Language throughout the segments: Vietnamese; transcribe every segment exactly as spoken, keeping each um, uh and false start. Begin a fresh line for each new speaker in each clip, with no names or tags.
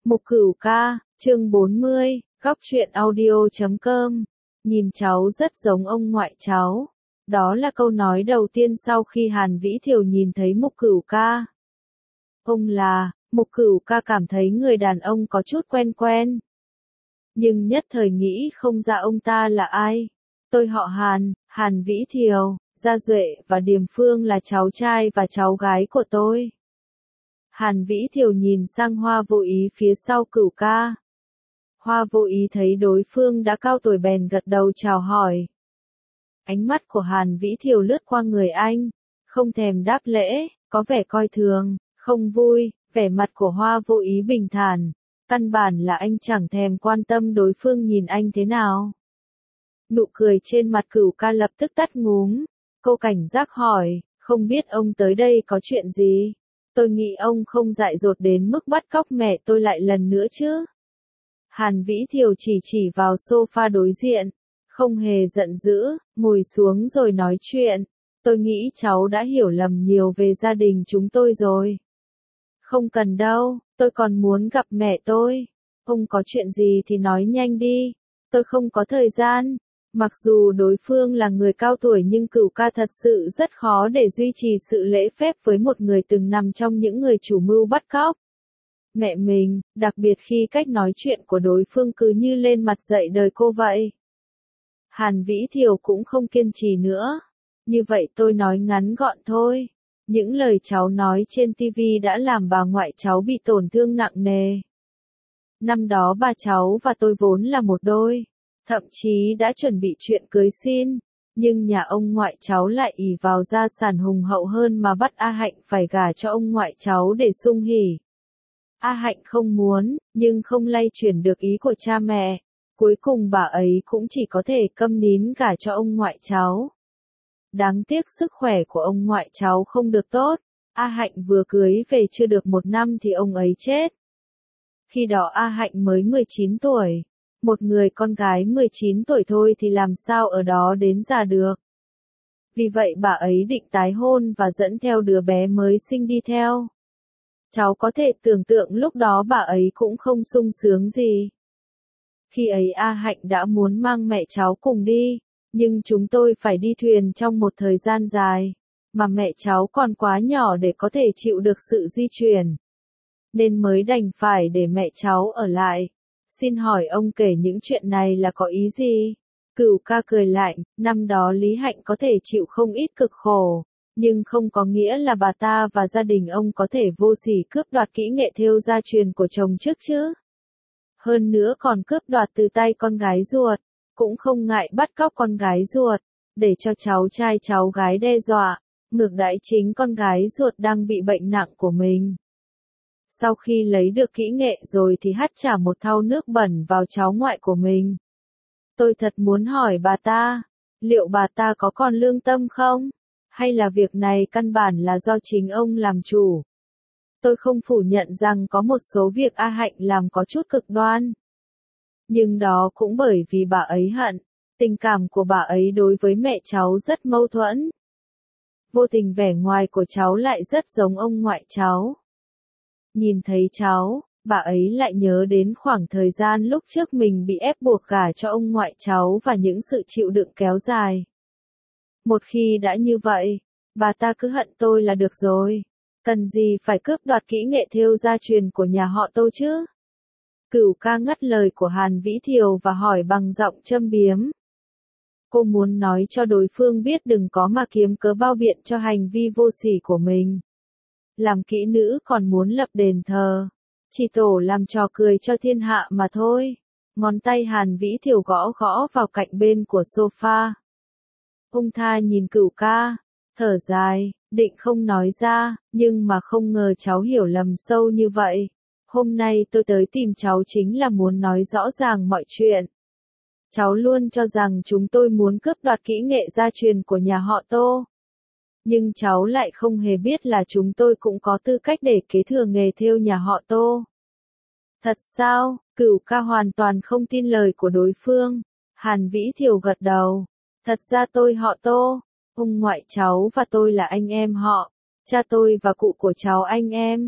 Mục Cửu ca, chương bốn mươi, góc truyện audio chấm com. Nhìn cháu rất giống ông ngoại cháu. Đó là câu nói đầu tiên sau khi Hàn Vĩ Thiều nhìn thấy Mục Cửu ca. Ông là, Mục Cửu ca cảm thấy người đàn ông có chút quen quen. Nhưng nhất thời nghĩ không ra ông ta là ai. Tôi họ Hàn, Hàn Vĩ Thiều, Gia Duệ và Điềm Phương là cháu trai và cháu gái của tôi. Hàn Vĩ Thiều nhìn sang Hoa Vô Ý phía sau Cửu ca. Hoa Vô Ý thấy đối phương đã cao tuổi bèn gật đầu chào hỏi. Ánh mắt của Hàn Vĩ Thiều lướt qua người anh, không thèm đáp lễ, có vẻ coi thường, không vui, vẻ mặt của Hoa Vô Ý bình thản, căn bản là anh chẳng thèm quan tâm đối phương nhìn anh thế nào. Nụ cười trên mặt Cửu ca lập tức tắt ngúm, cô cảnh giác hỏi, không biết ông tới đây có chuyện gì? Tôi nghĩ ông không dại dột đến mức bắt cóc mẹ tôi lại lần nữa chứ. Hàn Vĩ Thiều chỉ chỉ vào sofa đối diện, không hề giận dữ, ngồi xuống rồi nói chuyện. Tôi nghĩ cháu đã hiểu lầm nhiều về gia đình chúng tôi rồi. Không cần đâu, tôi còn muốn gặp mẹ tôi. Ông có chuyện gì thì nói nhanh đi, tôi không có thời gian. Mặc dù đối phương là người cao tuổi nhưng Cửu ca thật sự rất khó để duy trì sự lễ phép với một người từng nằm trong những người chủ mưu bắt cóc. Mẹ mình, đặc biệt khi cách nói chuyện của đối phương cứ như lên mặt dạy đời cô vậy. Hàn Vĩ Thiều cũng không kiên trì nữa. Như vậy tôi nói ngắn gọn thôi. Những lời cháu nói trên ti vi đã làm bà ngoại cháu bị tổn thương nặng nề. Năm đó bà cháu và tôi vốn là một đôi. Thậm chí đã chuẩn bị chuyện cưới xin, nhưng nhà ông ngoại cháu lại ỷ vào gia sản hùng hậu hơn mà bắt A Hạnh phải gả cho ông ngoại cháu để sung hỉ. A Hạnh không muốn, nhưng không lay chuyển được ý của cha mẹ, cuối cùng bà ấy cũng chỉ có thể câm nín gả cho ông ngoại cháu. Đáng tiếc sức khỏe của ông ngoại cháu không được tốt, A Hạnh vừa cưới về chưa được một năm thì ông ấy chết. Khi đó A Hạnh mới mười chín tuổi. Một người con gái mười chín tuổi thôi thì làm sao ở đó đến già được. Vì vậy bà ấy định tái hôn và dẫn theo đứa bé mới sinh đi theo. Cháu có thể tưởng tượng lúc đó bà ấy cũng không sung sướng gì. Khi ấy A Hạnh đã muốn mang mẹ cháu cùng đi, nhưng chúng tôi phải đi thuyền trong một thời gian dài, mà mẹ cháu còn quá nhỏ để có thể chịu được sự di chuyển. Nên mới đành phải để mẹ cháu ở lại. Xin hỏi ông kể những chuyện này là có ý gì? Cửu ca cười lạnh, năm đó Lý Hạnh có thể chịu không ít cực khổ, nhưng không có nghĩa là bà ta và gia đình ông có thể vô sỉ cướp đoạt kỹ nghệ thêu gia truyền của chồng trước chứ. Hơn nữa còn cướp đoạt từ tay con gái ruột, cũng không ngại bắt cóc con gái ruột, để cho cháu trai cháu gái đe dọa, ngược đãi chính con gái ruột đang bị bệnh nặng của mình. Sau khi lấy được kỹ nghệ rồi thì hắt trả một thau nước bẩn vào cháu ngoại của mình. Tôi thật muốn hỏi bà ta, liệu bà ta có còn lương tâm không? Hay là việc này căn bản là do chính ông làm chủ? Tôi không phủ nhận rằng có một số việc A Hạnh làm có chút cực đoan. Nhưng đó cũng bởi vì bà ấy hận, tình cảm của bà ấy đối với mẹ cháu rất mâu thuẫn. Vô tình vẻ ngoài của cháu lại rất giống ông ngoại cháu. Nhìn thấy cháu, bà ấy lại nhớ đến khoảng thời gian lúc trước mình bị ép buộc gả cho ông ngoại cháu và những sự chịu đựng kéo dài. Một khi đã như vậy, bà ta cứ hận tôi là được rồi. Cần gì phải cướp đoạt kỹ nghệ thêu gia truyền của nhà họ Tô chứ? Cửu ca ngắt lời của Hàn Vĩ Thiều và hỏi bằng giọng châm biếm. Cô muốn nói cho đối phương biết đừng có mà kiếm cớ bao biện cho hành vi vô sỉ của mình. Làm kỹ nữ còn muốn lập đền thờ, chỉ tổ làm trò cười cho thiên hạ mà thôi. Ngón tay Hàn Vĩ Thiều gõ gõ vào cạnh bên của sofa. Ông tha nhìn Cửu ca, thở dài, định không nói ra, nhưng mà không ngờ cháu hiểu lầm sâu như vậy. Hôm nay tôi tới tìm cháu chính là muốn nói rõ ràng mọi chuyện. Cháu luôn cho rằng chúng tôi muốn cướp đoạt kỹ nghệ gia truyền của nhà họ Tô. Nhưng cháu lại không hề biết là chúng tôi cũng có tư cách để kế thừa nghề thêu nhà họ Tô. Thật sao? Cửu ca hoàn toàn không tin lời của đối phương. Hàn Vĩ Thiều gật đầu. Thật ra tôi họ Tô. Ông ngoại cháu và tôi là anh em họ. Cha tôi và cụ của cháu anh em.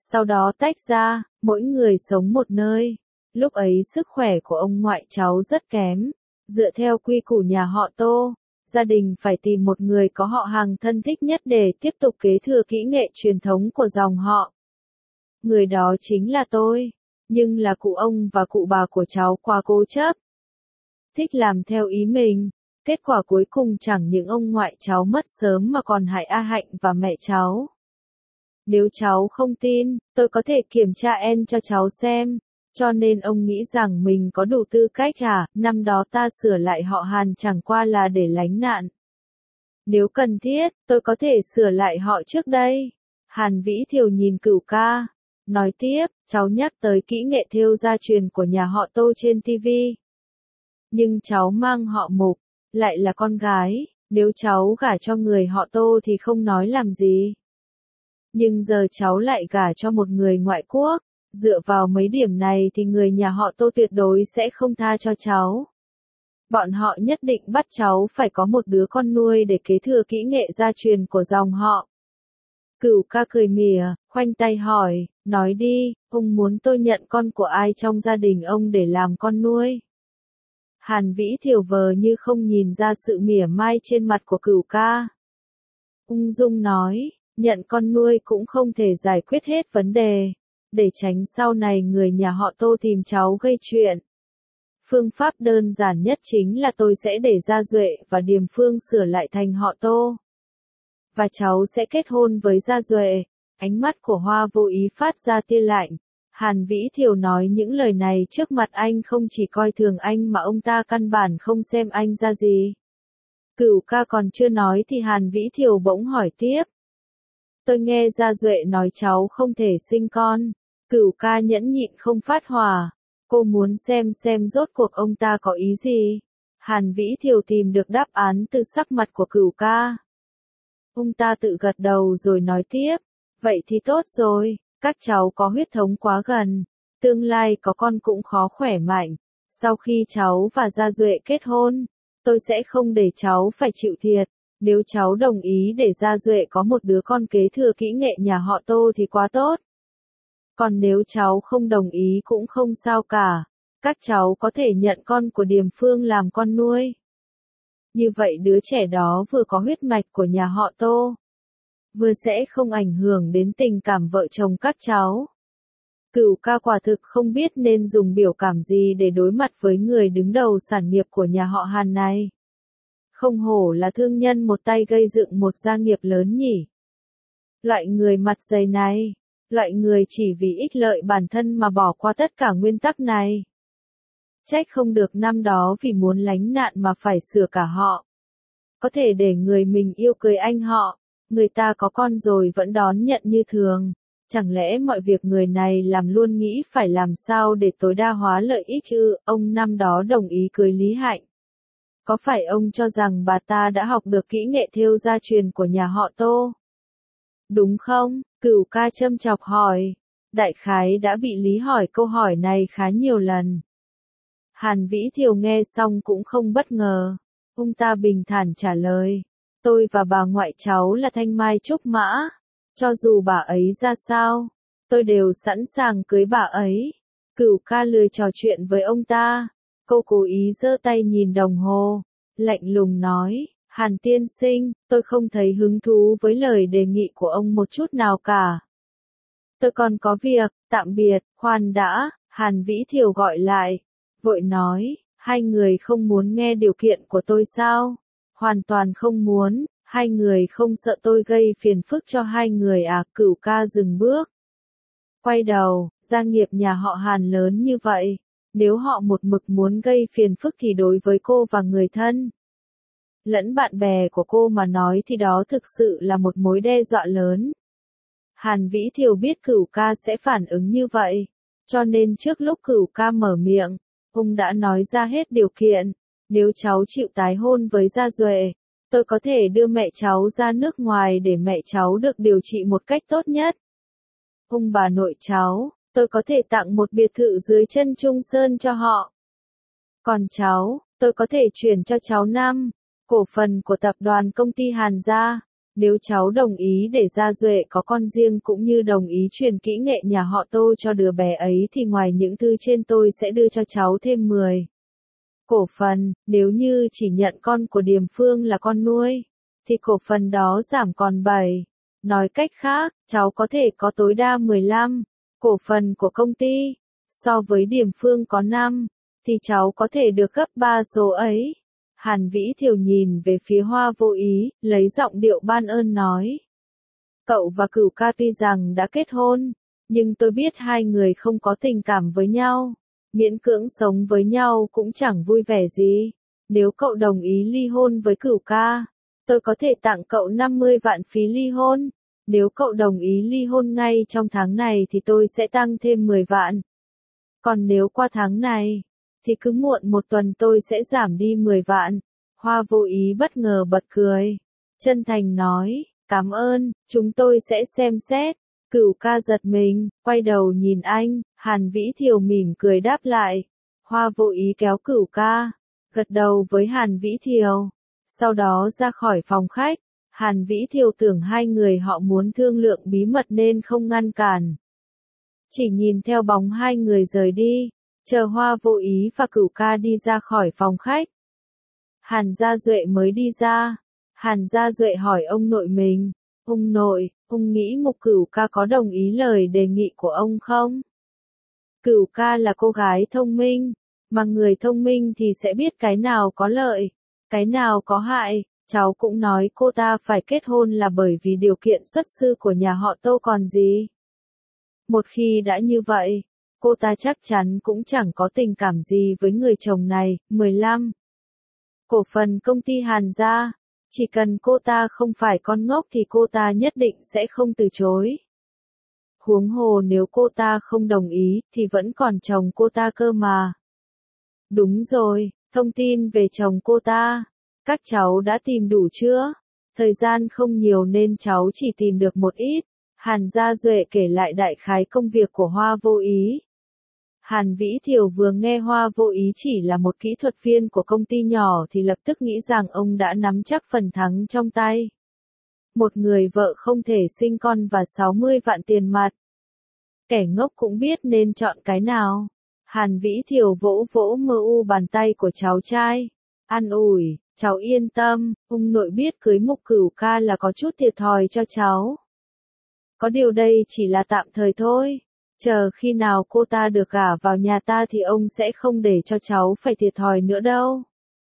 sau đó tách ra, mỗi người sống một nơi. Lúc ấy sức khỏe của ông ngoại cháu rất kém. Dựa theo quy củ nhà họ Tô, gia đình phải tìm một người có họ hàng thân thích nhất để tiếp tục kế thừa kỹ nghệ truyền thống của dòng họ. Người đó chính là tôi, nhưng là cụ ông và cụ bà của cháu quá cố chấp. Thích làm theo ý mình, kết quả cuối cùng chẳng những ông ngoại cháu mất sớm mà còn hại A Hạnh và mẹ cháu. Nếu cháu không tin, tôi có thể kiểm tra en cho cháu xem. Cho nên ông nghĩ rằng mình có đủ tư cách à, năm đó ta sửa lại họ Hàn chẳng qua là để lánh nạn. Nếu cần thiết, tôi có thể sửa lại họ trước đây. Hàn Vĩ Thiều nhìn Cửu ca, nói tiếp, cháu nhắc tới kỹ nghệ thêu gia truyền của nhà họ Tô trên ti vi. Nhưng cháu mang họ Mục, lại là con gái, nếu cháu gả cho người họ Tô thì không nói làm gì. Nhưng giờ cháu lại gả cho một người ngoại quốc. Dựa vào mấy điểm này thì người nhà họ Tô tuyệt đối sẽ không tha cho cháu. Bọn họ nhất định bắt cháu phải có một đứa con nuôi để kế thừa kỹ nghệ gia truyền của dòng họ. Cửu ca cười mỉa, khoanh tay hỏi, nói đi, ông muốn tôi nhận con của ai trong gia đình ông để làm con nuôi? Hàn Vĩ Thiều vờ như không nhìn ra sự mỉa mai trên mặt của Cửu ca. Ung dung nói, nhận con nuôi cũng không thể giải quyết hết vấn đề. Để tránh sau này người nhà họ Tô tìm cháu gây chuyện. Phương pháp đơn giản nhất chính là tôi sẽ để Gia Duệ và Điềm Phương sửa lại thành họ Tô. Và cháu sẽ kết hôn với Gia Duệ. Ánh mắt của Hoa vô ý phát ra tia lạnh. Hàn Vĩ Thiều nói những lời này trước mặt anh không chỉ coi thường anh mà ông ta căn bản không xem anh ra gì. Cửu ca còn chưa nói thì Hàn Vĩ Thiều bỗng hỏi tiếp. Tôi nghe Gia Duệ nói cháu không thể sinh con. Cửu ca nhẫn nhịn không phát hỏa. Cô muốn xem xem rốt cuộc ông ta có ý gì. Hàn Vĩ Thiều tìm được đáp án từ sắc mặt của Cửu ca. Ông ta tự gật đầu rồi nói tiếp. Vậy thì tốt rồi, các cháu có huyết thống quá gần. Tương lai có con cũng khó khỏe mạnh. Sau khi cháu và Gia Duệ kết hôn, tôi sẽ không để cháu phải chịu thiệt. Nếu cháu đồng ý để Gia Duệ có một đứa con kế thừa kỹ nghệ nhà họ Tô thì quá tốt. Còn nếu cháu không đồng ý cũng không sao cả. Các cháu có thể nhận con của Điềm Phương làm con nuôi. Như vậy đứa trẻ đó vừa có huyết mạch của nhà họ Tô, vừa sẽ không ảnh hưởng đến tình cảm vợ chồng các cháu. Cửu ca quả thực không biết nên dùng biểu cảm gì để đối mặt với người đứng đầu sản nghiệp của nhà họ Hàn này. Không hổ là thương nhân một tay gây dựng một gia nghiệp lớn nhỉ. Loại người mặt dày này, loại người chỉ vì ích lợi bản thân mà bỏ qua tất cả nguyên tắc này. Trách không được năm đó vì muốn lánh nạn mà phải sửa cả họ. Có thể để người mình yêu cưới anh họ, người ta có con rồi vẫn đón nhận như thường. Chẳng lẽ mọi việc người này làm luôn nghĩ phải làm sao để tối đa hóa lợi ích ư? Ông năm đó đồng ý cưới Lý Hạnh. Có phải ông cho rằng bà ta đã học được kỹ nghệ thêu gia truyền của nhà họ Tô? Đúng không? Cửu ca châm chọc hỏi. Đại khái đã bị Lý hỏi câu hỏi này khá nhiều lần. Hàn Vĩ Thiều nghe xong cũng không bất ngờ. Ông ta bình thản trả lời. Tôi và bà ngoại cháu là Thanh Mai Trúc Mã. Cho dù bà ấy ra sao, tôi đều sẵn sàng cưới bà ấy. Cửu ca lười trò chuyện với ông ta. Cô cố ý giơ tay nhìn đồng hồ. Lạnh lùng nói. Hàn tiên sinh, tôi không thấy hứng thú với lời đề nghị của ông một chút nào cả. Tôi còn có việc, tạm biệt, khoan đã, Hàn Vĩ Thiều gọi lại. Vội nói, hai người không muốn nghe điều kiện của tôi sao? Hoàn toàn không muốn, hai người không sợ tôi gây phiền phức cho hai người à? Cửu ca dừng bước. Quay đầu, gia nghiệp nhà họ Hàn lớn như vậy. Nếu họ một mực muốn gây phiền phức thì đối với cô và người thân lẫn bạn bè của cô mà nói thì đó thực sự là một mối đe dọa lớn. Hàn Vĩ Thiều biết Cửu ca sẽ phản ứng như vậy, cho nên trước lúc Cửu ca mở miệng, ông đã nói ra hết điều kiện. Nếu cháu chịu tái hôn với Gia Duệ, tôi có thể đưa mẹ cháu ra nước ngoài để mẹ cháu được điều trị một cách tốt nhất. Ông bà nội cháu, tôi có thể tặng một biệt thự dưới chân Trung Sơn cho họ. Còn cháu, tôi có thể chuyển cho cháu năm cổ phần của tập đoàn công ty Hàn gia. Nếu cháu đồng ý để Gia Duệ có con riêng cũng như đồng ý truyền kỹ nghệ nhà họ Tô cho đứa bé ấy thì ngoài những thư trên tôi sẽ đưa cho cháu thêm mười cổ phần, nếu như chỉ nhận con của Điềm Phương là con nuôi, thì cổ phần đó giảm còn bảy. Nói cách khác, cháu có thể có tối đa mười lăm cổ phần của công ty, so với Điềm Phương có năm, thì cháu có thể được gấp ba số ấy. Hàn Vĩ Thiều nhìn về phía Hoa Vô Ý, lấy giọng điệu ban ơn nói. Cậu và Cửu ca tuy rằng đã kết hôn, nhưng tôi biết hai người không có tình cảm với nhau. Miễn cưỡng sống với nhau cũng chẳng vui vẻ gì. Nếu cậu đồng ý ly hôn với Cửu ca, tôi có thể tặng cậu năm mươi vạn phí ly hôn. Nếu cậu đồng ý ly hôn ngay trong tháng này thì tôi sẽ tăng thêm mười vạn. Còn nếu qua tháng này, thì cứ muộn một tuần tôi sẽ giảm đi mười vạn. Hoa Vô Ý bất ngờ bật cười. Chân thành nói, cảm ơn, chúng tôi sẽ xem xét. Cửu ca giật mình, quay đầu nhìn anh, Hàn Vĩ Thiều mỉm cười đáp lại. Hoa Vô Ý kéo Cửu ca, gật đầu với Hàn Vĩ Thiều. Sau đó ra khỏi phòng khách, Hàn Vĩ Thiều tưởng hai người họ muốn thương lượng bí mật nên không ngăn cản. Chỉ nhìn theo bóng hai người rời đi, chờ Hoa Vô Ý và Cửu ca đi ra khỏi phòng khách. Hàn Gia Duệ mới đi ra, Hàn Gia Duệ hỏi ông nội mình, ông nội, ông nghĩ Mục Cửu ca có đồng ý lời đề nghị của ông không? Cửu ca là cô gái thông minh, mà người thông minh thì sẽ biết cái nào có lợi, cái nào có hại. Cháu cũng nói cô ta phải kết hôn là bởi vì điều kiện xuất sư của nhà họ Tô còn gì. Một khi đã như vậy, cô ta chắc chắn cũng chẳng có tình cảm gì với người chồng này. mười lăm cổ phần công ty Hàn gia, chỉ cần cô ta không phải con ngốc thì cô ta nhất định sẽ không từ chối. Huống hồ nếu cô ta không đồng ý thì vẫn còn chồng cô ta cơ mà. Đúng rồi, thông tin về chồng cô ta, các cháu đã tìm đủ chưa? Thời gian không nhiều nên cháu chỉ tìm được một ít. Hàn Gia Duệ kể lại đại khái công việc của Hoa Vô Ý. Hàn Vĩ Thiều vừa nghe Hoa Vô Ý chỉ là một kỹ thuật viên của công ty nhỏ thì lập tức nghĩ rằng ông đã nắm chắc phần thắng trong tay. Một người vợ không thể sinh con và sáu mươi vạn tiền mặt. Kẻ ngốc cũng biết nên chọn cái nào. Hàn Vĩ Thiều vỗ vỗ mơ u bàn tay của cháu trai. An ủi, cháu yên tâm, ông nội biết cưới Mục Cửu ca là có chút thiệt thòi cho cháu. Có điều đây chỉ là tạm thời thôi. Chờ khi nào cô ta được gả vào nhà ta thì ông sẽ không để cho cháu phải thiệt thòi nữa đâu.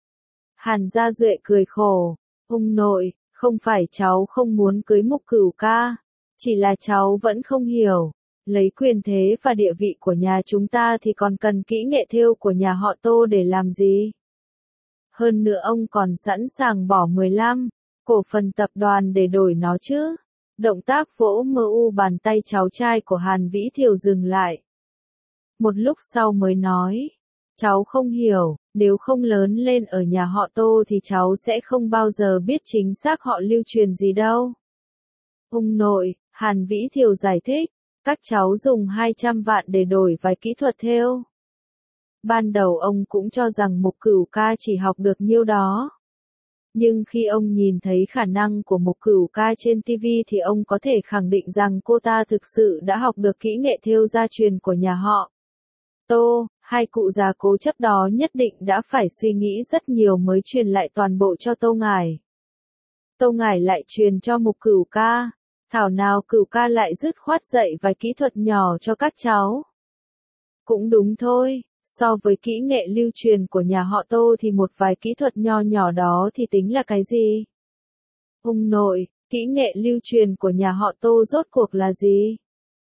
Hàn Gia Duệ cười khổ. Ông nội, không phải cháu không muốn cưới Mục Cửu ca. Chỉ là cháu vẫn không hiểu. Lấy quyền thế và địa vị của nhà chúng ta thì còn cần kỹ nghệ thêu của nhà họ Tô để làm gì? Hơn nữa ông còn sẵn sàng bỏ mười lăm cổ phần tập đoàn để đổi nó chứ. Động tác vỗ mơ u bàn tay cháu trai của Hàn Vĩ Thiều dừng lại. Một lúc sau mới nói, cháu không hiểu, nếu không lớn lên ở nhà họ Tô thì cháu sẽ không bao giờ biết chính xác họ lưu truyền gì đâu. Ông nội, Hàn Vĩ Thiều giải thích, các cháu dùng hai trăm vạn để đổi vài kỹ thuật thêu. Ban đầu ông cũng cho rằng Mục Cửu ca chỉ học được nhiêu đó. Nhưng khi ông nhìn thấy khả năng của Mục Cửu ca trên ti vi thì ông có thể khẳng định rằng cô ta thực sự đã học được kỹ nghệ thêu gia truyền của nhà họ Tô. Hai cụ già cố chấp đó nhất định đã phải suy nghĩ rất nhiều mới truyền lại toàn bộ cho Tô Ngải. Tô Ngải lại truyền cho Mục Cửu ca. Thảo nào Cửu ca lại dứt khoát dạy vài kỹ thuật nhỏ cho các cháu. Cũng đúng thôi. So với kỹ nghệ lưu truyền của nhà họ Tô thì một vài kỹ thuật nho nhỏ đó thì tính là cái gì? Ông nội, kỹ nghệ lưu truyền của nhà họ Tô rốt cuộc là gì?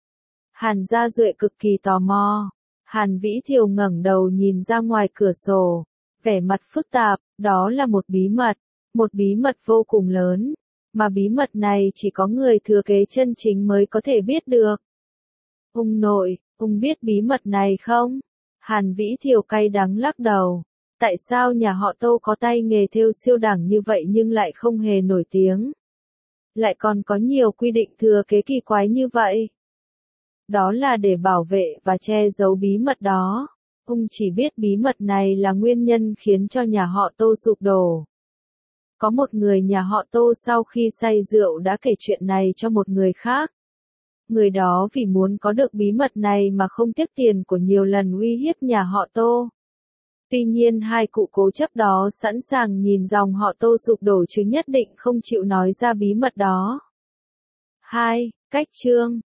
Hàn Gia Duệ cực kỳ tò mò. Hàn Vĩ Thiều ngẩng đầu nhìn ra ngoài cửa sổ, vẻ mặt phức tạp, đó là một bí mật, một bí mật vô cùng lớn, mà bí mật này chỉ có người thừa kế chân chính mới có thể biết được. Ông nội, ông biết bí mật này không? Hàn Vĩ Thiều cay đắng lắc đầu. Tại sao nhà họ Tô có tay nghề thêu siêu đẳng như vậy nhưng lại không hề nổi tiếng? Lại còn có nhiều quy định thừa kế kỳ quái như vậy? Đó là để bảo vệ và che giấu bí mật đó. Ông chỉ biết bí mật này là nguyên nhân khiến cho nhà họ Tô sụp đổ. Có một người nhà họ Tô sau khi say rượu đã kể chuyện này cho một người khác. Người đó vì muốn có được bí mật này mà không tiếc tiền của nhiều lần uy hiếp nhà họ Tô. Tuy nhiên hai cụ cố chấp đó sẵn sàng nhìn dòng họ Tô sụp đổ chứ nhất định không chịu nói ra bí mật đó. hai. Cách chương